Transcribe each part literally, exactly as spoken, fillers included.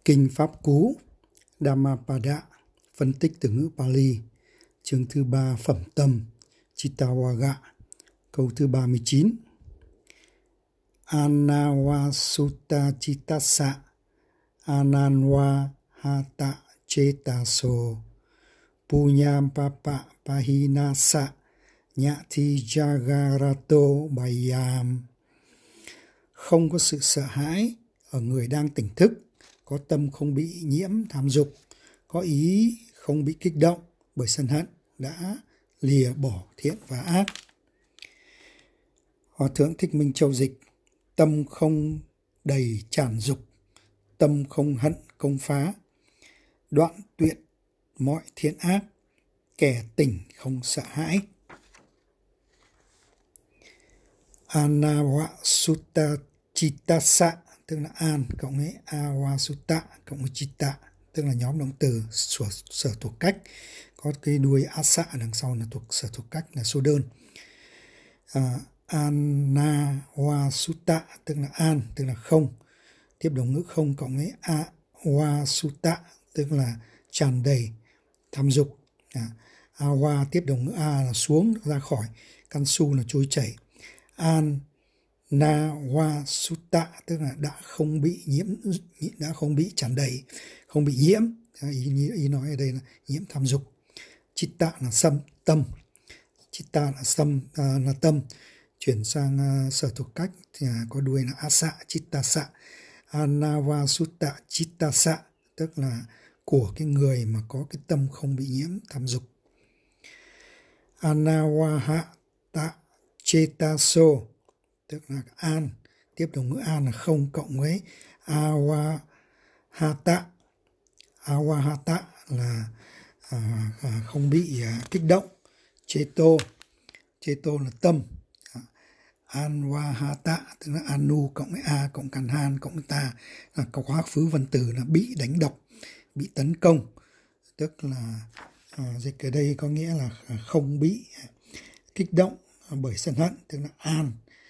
Kinh Pháp Cú Dhammapada, phân tích từ ngữ Pali, chương thứ ba, phẩm tâm Chittavaga, câu thứ ba mươi chín. Anavasutta chittassa ananvahata chetaso punyam papa pahinasa nhati jagarato bayam. Không có sự sợ hãi ở người đang tỉnh thức, có tâm không bị nhiễm tham dục, có ý không bị kích động bởi sân hận, đã lìa bỏ thiện và ác. Hòa thượng Thích Minh Châu dịch: tâm không đầy tràn dục, tâm không hận công phá, đoạn tuyệt mọi thiện ác, kẻ tỉnh không sợ hãi. Anavasutta chittassa tức là an cộng với avasutta cộng với chitta, tức là nhóm động từ sở, sở thuộc cách, có cái đuôi asa đằng sau là thuộc sở thuộc cách là số đơn. À, anavasutta tức là an tức là không, tiếp động ngữ không cộng với avasutta tức là tràn đầy tham dục. À, awa tiếp động ngữ a là xuống ra khỏi, căn su là trôi chảy. An Navasutta tức là đã không bị nhiễm, đã không bị tràn đầy, không bị nhiễm. Ý, ý nói ở đây là nhiễm tham dục. Chitta là tâm, tâm. Chitta là tâm, à, là tâm. Chuyển sang uh, sở thuộc cách thì uh, có đuôi là asa, chittasa. Anavasutta chittasa tức là của cái người mà có cái tâm không bị nhiễm tham dục. Anavahata chetaso tức là an, tiếp động ngữ an là không cộng với avahata. Avahata là à, à, không bị à, kích động. Cheto, cheto là tâm. À, anvahata tức là anu cộng với a cộng kanhan cộng với ta, là có quá khứ vân từ là bị đánh đập, bị tấn công, tức là à, dịch ở đây có nghĩa là không bị kích động bởi sân hận, tức là an.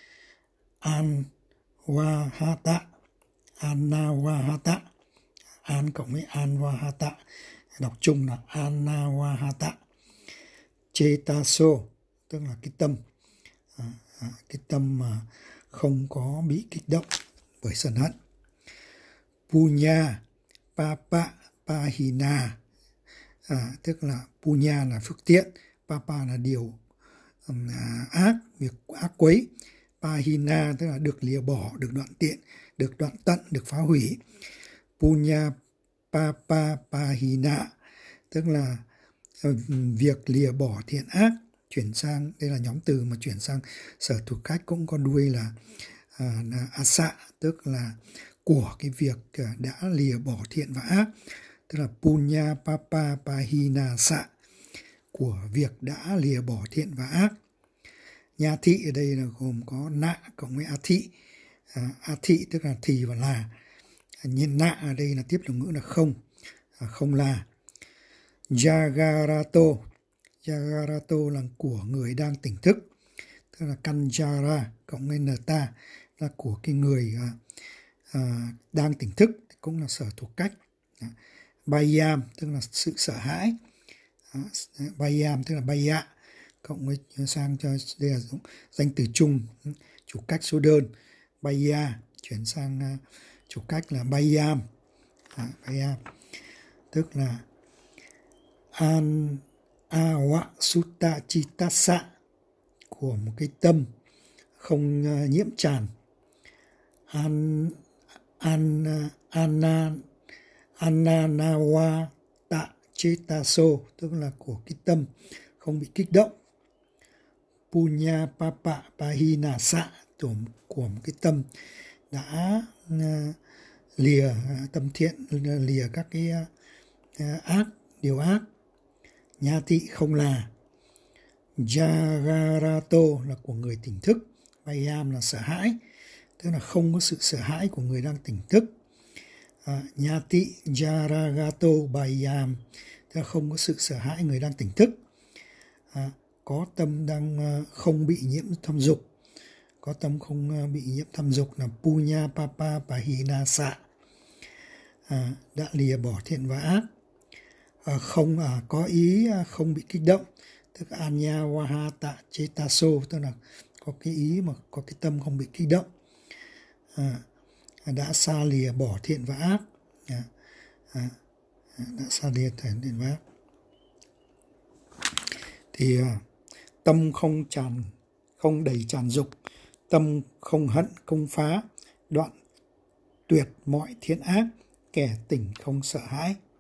Anvahata, anavahata, an cộng với anvahata, đọc chung là anavahata. Chetaso tức là cái tâm, à, à, cái tâm mà không có bị kích động bởi sân hận. Punya papa pahina, à, tức là punya là phước thiện, papa là điều um, à, ác, việc ác quấy. Pahina tức là được lìa bỏ, được đoạn tiện, được đoạn tận, được phá hủy. Punya papa pahina tức là uh, việc lìa bỏ thiện ác. Chuyển sang, đây là nhóm từ mà chuyển sang sở thuộc cách cũng có đuôi là, uh, là asa, tức là của cái việc uh, đã lìa bỏ thiện và ác, tức là punya papa pahina sa, của việc đã lìa bỏ thiện và ác. Nha thị ở đây là gồm có nạ cộng với a thị. À, a thị tức là thì và là. À, nhiên nạ ở đây là tiếp động ngữ là không, à, không là. Jagarato, Jagarato là của người đang tỉnh thức, tức là kanjara cộng với nata là của cái người à, à, đang tỉnh thức, cũng là sở thuộc cách. À, bayam tức là sự sợ hãi. À, bayam tức là baya cộng với sang cho đây là danh từ chung, chủ cách số đơn. Baya chuyển sang uh, chủ cách là bayam. À, bayam tức là an avasutta chittassa, của một cái tâm không uh, nhiễm tràn. An an anan ananavata chetaso tức là của cái tâm không bị kích động. Punya papa pahinasa của một cái tâm đã uh, lìa uh, tâm thiện, lìa các cái uh, ác, điều ác. Nha thị không là. Jagarato là của người tỉnh thức. Bayam là sợ hãi, tức là không có sự sợ hãi của người đang tỉnh thức. Uh, nha thị jaragato bayam tức là không có sự sợ hãi người đang tỉnh thức. Uh, có tâm đang uh, không bị nhiễm tham dục, có tâm không uh, bị nhiễm tham dục là punya papa pahinasa. à, đã lìa bỏ thiện và ác, à, không à, có ý à, không bị kích động, tức anya vahata chetaso, tức là có cái ý mà có cái tâm không bị kích động, à, đã xa lìa bỏ thiện và ác, à, à, đã xa lìa thiện và ác. Thì à, tâm không tràn không đầy tràn dục, tâm không hận không phá, đoạn tuyệt mọi thiện ác, kẻ tỉnh không sợ hãi.